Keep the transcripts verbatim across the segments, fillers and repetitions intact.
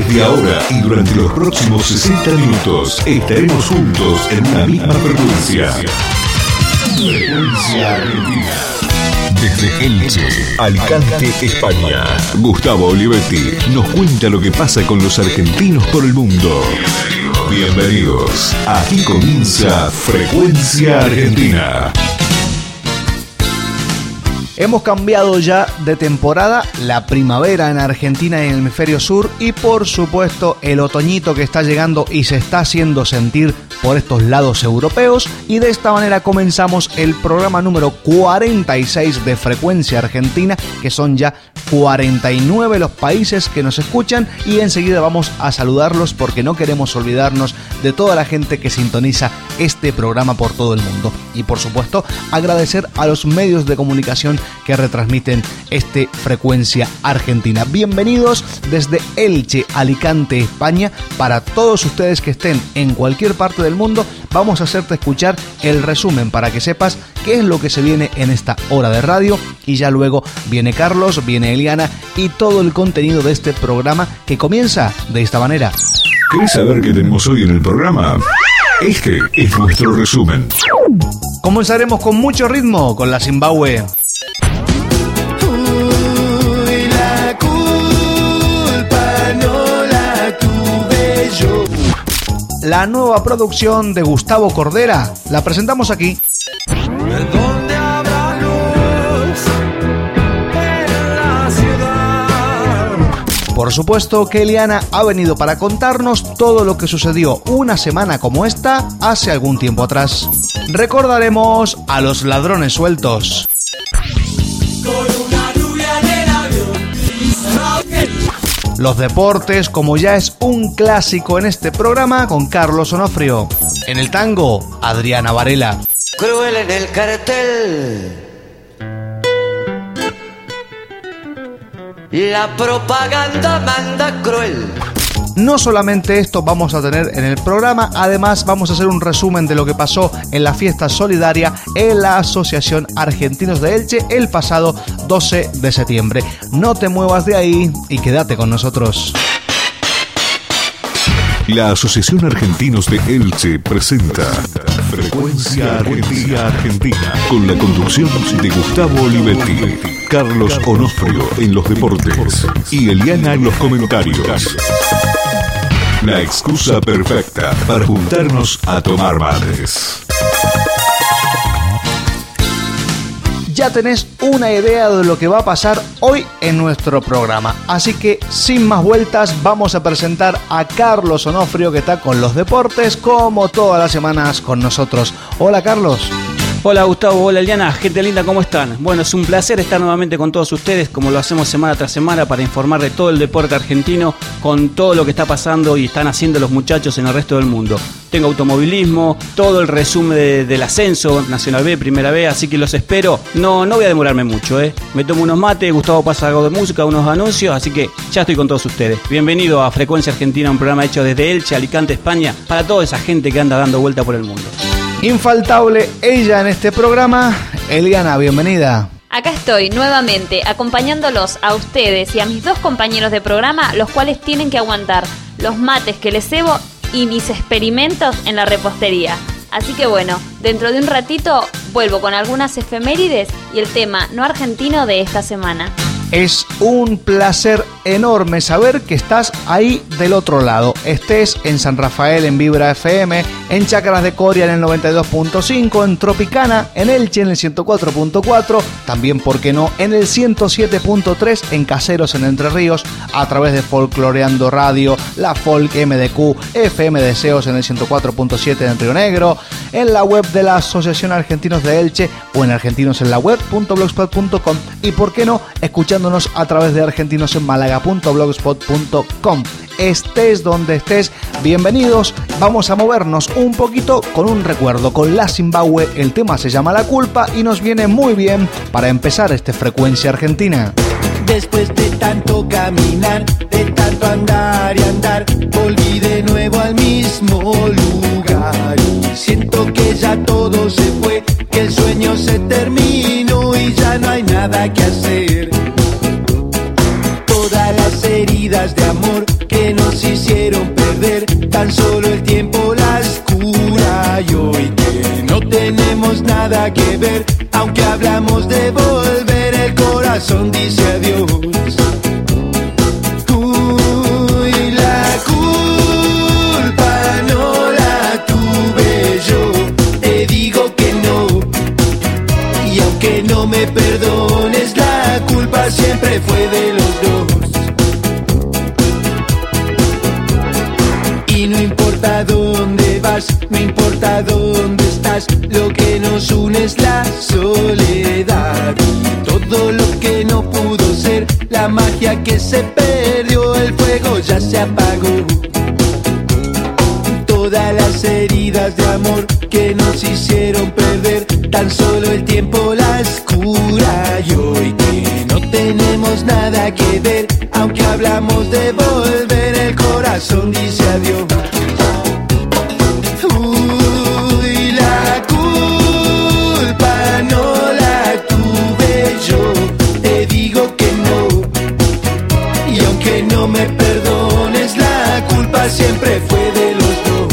Desde ahora y durante los próximos sesenta minutos estaremos juntos en una misma frecuencia. Frecuencia Argentina. Desde Elche, Alicante, España, Gustavo Olivetti nos cuenta lo que pasa con los argentinos por el mundo. Bienvenidos. Aquí comienza Frecuencia Argentina. Hemos cambiado ya de temporada, la primavera en Argentina y en el hemisferio sur y por supuesto el otoñito que está llegando y se está haciendo sentir por estos lados europeos, y de esta manera comenzamos el programa número cuarenta y seis de Frecuencia Argentina, que son ya cuarenta y nueve los países que nos escuchan, y enseguida vamos a saludarlos porque no queremos olvidarnos de toda la gente que sintoniza este programa por todo el mundo. Y por supuesto agradecer a los medios de comunicación que retransmiten este Frecuencia Argentina. Bienvenidos desde Elche, Alicante, España. Para todos ustedes que estén en cualquier parte del mundo, vamos a hacerte escuchar el resumen para que sepas qué es lo que se viene en esta hora de radio, y ya luego viene Carlos, viene Eliana y todo el contenido de este programa que comienza de esta manera. ¿Querés saber qué tenemos hoy en el programa? Este es nuestro resumen. Comenzaremos con mucho ritmo con la Zimbabue. Uy, la culpa no la tuve yo. La nueva producción de Gustavo Cordera la presentamos aquí. ¿Dónde habrá luz en la ciudad? Por supuesto que Eliana ha venido para contarnos todo lo que sucedió una semana como esta hace algún tiempo atrás. Recordaremos a los ladrones sueltos. Los deportes, como ya es un clásico en este programa, con Carlos Onofrio. En el tango, Adriana Varela. Cruel en el cartel. La propaganda manda cruel. No solamente esto vamos a tener en el programa, además vamos a hacer un resumen de lo que pasó en la fiesta solidaria en la Asociación Argentinos de Elche el pasado doce de septiembre. No te muevas de ahí y quédate con nosotros. La Asociación Argentinos de Elche presenta Frecuencia Argentina, Argentina, con la conducción de Gustavo Olivetti, Carlos Onofrio en los deportes y Eliana en los comentarios. La excusa perfecta para juntarnos a tomar mates. Ya tenés una idea de lo que va a pasar hoy en nuestro programa. Así que, sin más vueltas, vamos a presentar a Carlos Onofrio, que está con los deportes, como todas las semanas con nosotros. Hola, Carlos. Hola Gustavo, hola Eliana, gente linda, ¿cómo están? Bueno, es un placer estar nuevamente con todos ustedes, como lo hacemos semana tras semana, para informar de todo el deporte argentino, con todo lo que está pasando y están haciendo los muchachos en el resto del mundo. Tengo automovilismo, todo el resumen de, del ascenso, Nacional B, Primera B, así que los espero. No, no voy a demorarme mucho, ¿eh? Me tomo unos mates, Gustavo pasa algo de música, unos anuncios, así que ya estoy con todos ustedes. Bienvenido a Frecuencia Argentina, un programa hecho desde Elche, Alicante, España, para toda esa gente que anda dando vuelta por el mundo. Infaltable ella en este programa. Eliana, bienvenida. Acá estoy nuevamente acompañándolos a ustedes y a mis dos compañeros de programa, los cuales tienen que aguantar los mates que les cebo y mis experimentos en la repostería. Así que bueno, dentro de un ratito vuelvo con algunas efemérides y el tema no argentino de esta semana. Es un placer enorme saber que estás ahí del otro lado. Estés en San Rafael en Vibra F M, en Chácaras de Coria en el noventa y dos punto cinco, en Tropicana, en Elche en el ciento cuatro punto cuatro, también, ¿por qué no?, en el ciento siete punto tres en Caseros en Entre Ríos, a través de Folcloreando Radio, la Folk M D Q, F M Deseos en el ciento cuatro punto siete en Río Negro, en la web de la Asociación Argentinos de Elche o en argentinos en la web punto blogspot punto com, y por qué no, escuchándonos a través de argentinos en málaga punto blogspot punto com. Estés donde estés, bienvenidos. Vamos a movernos un poquito con un recuerdo, con la Zimbabue. El tema se llama La Culpa y nos viene muy bien para empezar este Frecuencia Argentina. Después de tanto caminar, de tanto andar y andar, volví de nuevo al mismo lugar. Y siento que ya todo se fue, que el sueño se terminó y ya no hay nada que hacer. Todas las heridas de amor que nos tan solo el tiempo las cura. Y hoy que no tenemos nada que ver, aunque hablamos de volver, el corazón dice adiós. Uy, la culpa no la tuve yo, te digo que no. Y aunque no me perdones, la culpa siempre fue de los dos. Y no importa dónde vas, no importa dónde estás, lo que nos une es la soledad. Y todo lo que no pudo ser, la magia que se perdió, el fuego ya se apagó. Todas las heridas de amor que nos hicieron perder, tan solo el tiempo las cura. Y hoy que no tenemos nada que ver, aunque hablamos de volver, el corazón dice adiós. Uy, la culpa no la tuve yo, te digo que no. Y aunque no me perdones, la culpa siempre fue de los dos.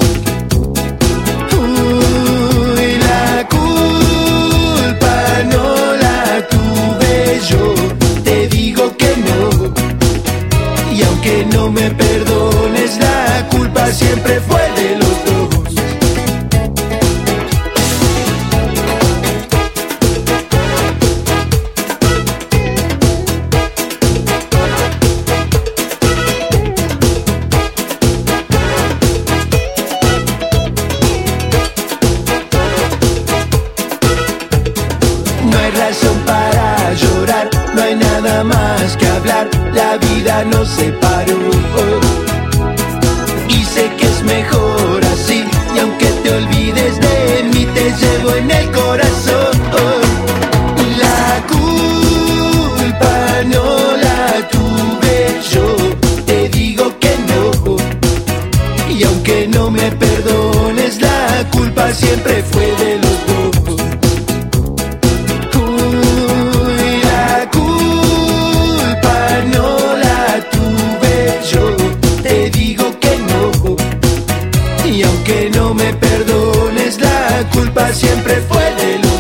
Uy, la culpa no la tuve yo, te digo que no. Y aunque no me perdones, la culpa siempre fue de los dos. No hay razón para llorar, no hay nada más que hablar, la vida nos separó. Y sé que es mejor así, y aunque te olvides de mí, te llevo en el corazón. La culpa no la tuve yo, te digo que no. Y aunque no me perdones, la culpa siempre fue de los dos. Uy, la culpa no la tuve yo, te digo que no. Y aunque no me perdones, la culpa siempre fue de los dos.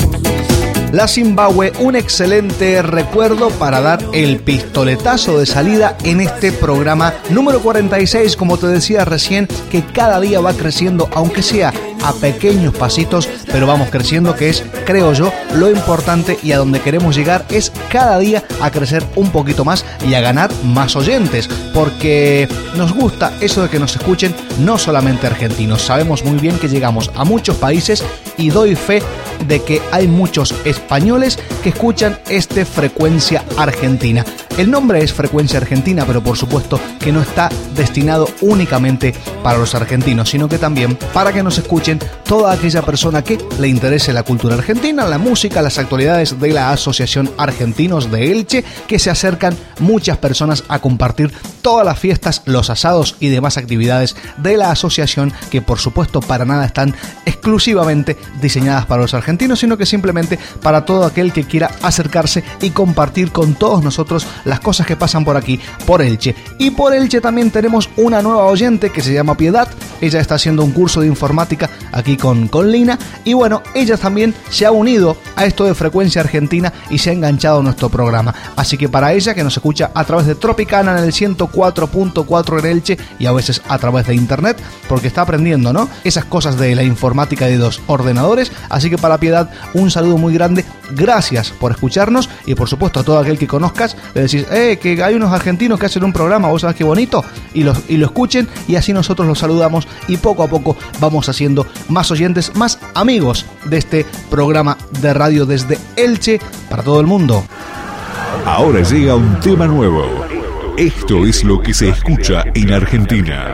La Zimbabue, un excelente recuerdo para dar el pistoletazo de salida en este programa número cuarenta y seis, como te decía recién, que cada día va creciendo, aunque sea a pequeños pasitos, pero vamos creciendo, que es, creo yo, lo importante, y a donde queremos llegar es cada día a crecer un poquito más y a ganar más oyentes, porque nos gusta eso de que nos escuchen no solamente argentinos. Sabemos muy bien que llegamos a muchos países y doy fe de que hay muchos españoles que escuchan este Frecuencia Argentina. El nombre es Frecuencia Argentina, pero por supuesto que no está destinado únicamente para los argentinos, sino que también para que nos escuchen toda aquella persona que le interese la cultura argentina, la música, las actualidades de la Asociación Argentinos de Elche, que se acercan muchas personas a compartir todas las fiestas, los asados y demás actividades de la asociación, que por supuesto para nada están exclusivamente diseñadas para los argentinos, sino que simplemente para todo aquel que quiera acercarse y compartir con todos nosotros las cosas que pasan por aquí, por Elche. Y por Elche también tenemos una nueva oyente que se llama Piedad. Ella está haciendo un curso de informática aquí con, con Lina, y bueno, ella también se ha unido a esto de Frecuencia Argentina y se ha enganchado a nuestro programa. Así que para ella, que nos escucha a través de Tropicana en el ciento cuatro punto cuatro en Elche y a veces a través de internet, porque está aprendiendo, ¿no?, esas cosas de la informática de los ordenadores. Así que para Piedad, un saludo muy grande, gracias por escucharnos, y por supuesto a todo aquel que conozcas, le decís, eh, que hay unos argentinos que hacen un programa, vos sabés qué bonito, y lo, y lo escuchen, y así nosotros los saludamos, y poco a poco vamos haciendo más oyentes, más amigos de este programa de radio desde Elche para todo el mundo. Ahora llega un tema nuevo. Esto es lo que se escucha en Argentina.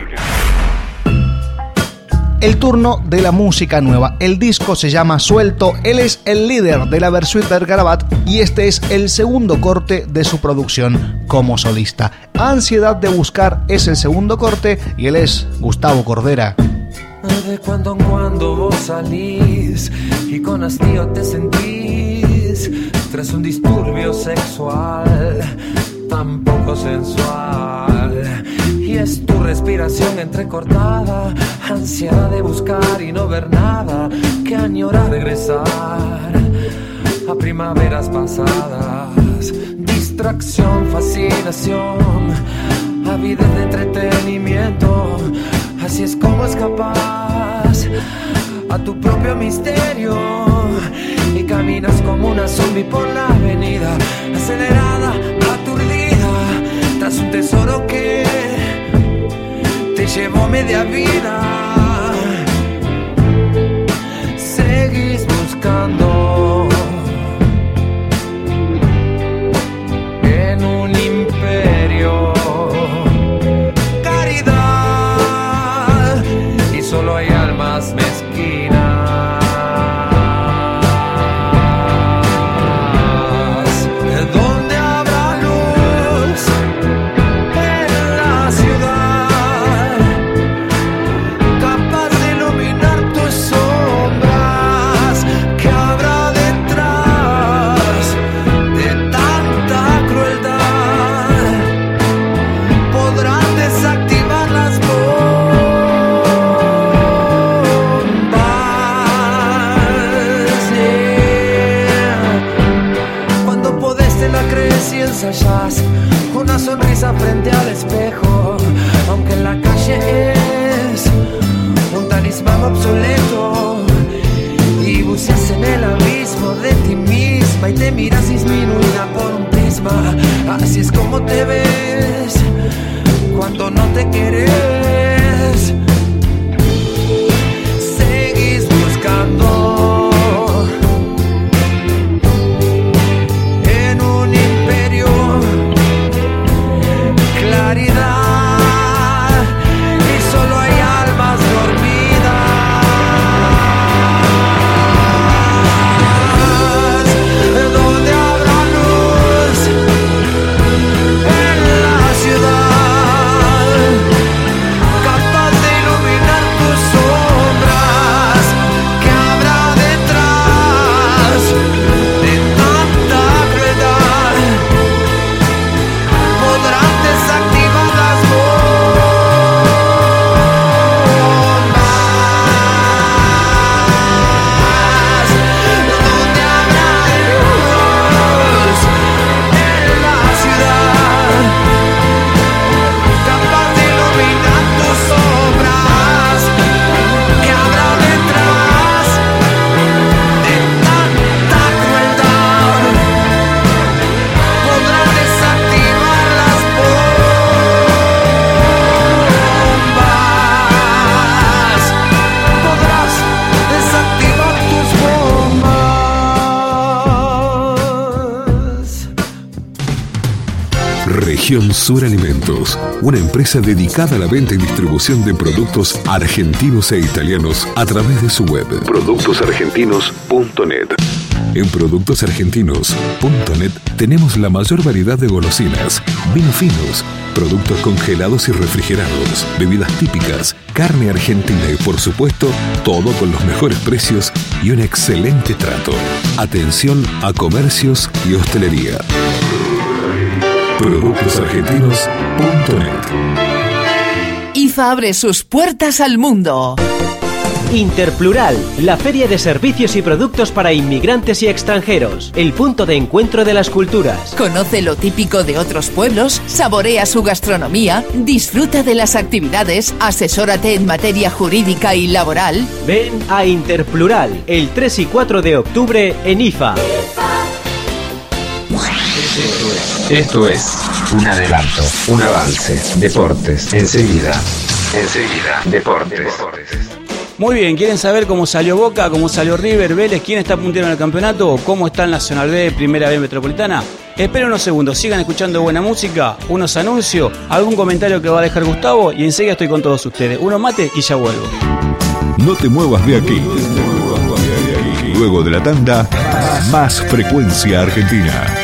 El turno de la música nueva. El disco se llama Suelto. Él es el líder de la Versuit Vergarabat y este es el segundo corte de su producción como solista. Ansiedad de buscar es el segundo corte y él es Gustavo Cordera. De cuando en cuando vos salís y con hastío te sentís tras un disturbio sexual tan poco sensual. Y Y es tu respiración entrecortada, ansiedad de buscar y no ver nada, que añora regresar a primaveras pasadas. Distracción, fascinación, avidez de entretenimiento. Así es como escapas a tu propio misterio y caminas como una zombie por la avenida, acelerada, aturdida, tras un tesoro que te llevó media vida. Seguís buscando en un imperio caridad y solo hay almas mezquinas. Una sonrisa frente al espejo, aunque en la calle es un talismán obsoleto, y buceas en el abismo de ti misma y te miras disminuida por un prisma. Así es como te ves cuando no te quieres. Seguís buscando claridad y solo hay almas dormidas, donde habrá luz en la ciudad, capaz de iluminar tus sombras, que habrá detrás de tanta crueldad. Podrán desactivar las bombas, donde habrá luz en la ciudad, capaz de iluminar tus sombras, que habrá detrás de tanta crueldad. Podrán desactivar las bombas, podrás desactivar tus bombas. Región Sur Alimentos, una empresa dedicada a la venta y distribución de productos argentinos e italianos a través de su web productos argentinos punto net. En productos argentinos punto net tenemos la mayor variedad de golosinas, vinos finos, productos congelados y refrigerados, bebidas típicas, carne argentina y por supuesto todo con los mejores precios y un excelente trato. Atención a comercios y hostelería. productos argentinos punto net. I F A abre sus puertas al mundo. Interplural, la feria de servicios y productos para inmigrantes y extranjeros, el punto de encuentro de las culturas. Conoce lo típico de otros pueblos, saborea su gastronomía, disfruta de las actividades, asesórate en materia jurídica y laboral. Ven a Interplural el tres y cuatro de octubre en I F A. Esto es un adelanto, un avance, deportes, enseguida, enseguida, deportes. Muy bien, ¿quieren saber cómo salió Boca, cómo salió River, Vélez, quién está puntero en el campeonato o cómo está en Nacional B, Primera B Metropolitana? Esperen unos segundos, sigan escuchando buena música, unos anuncios, algún comentario que va a dejar Gustavo y enseguida estoy con todos ustedes. Uno mate y ya vuelvo. No te muevas de aquí. Luego de la tanda, más Frecuencia Argentina.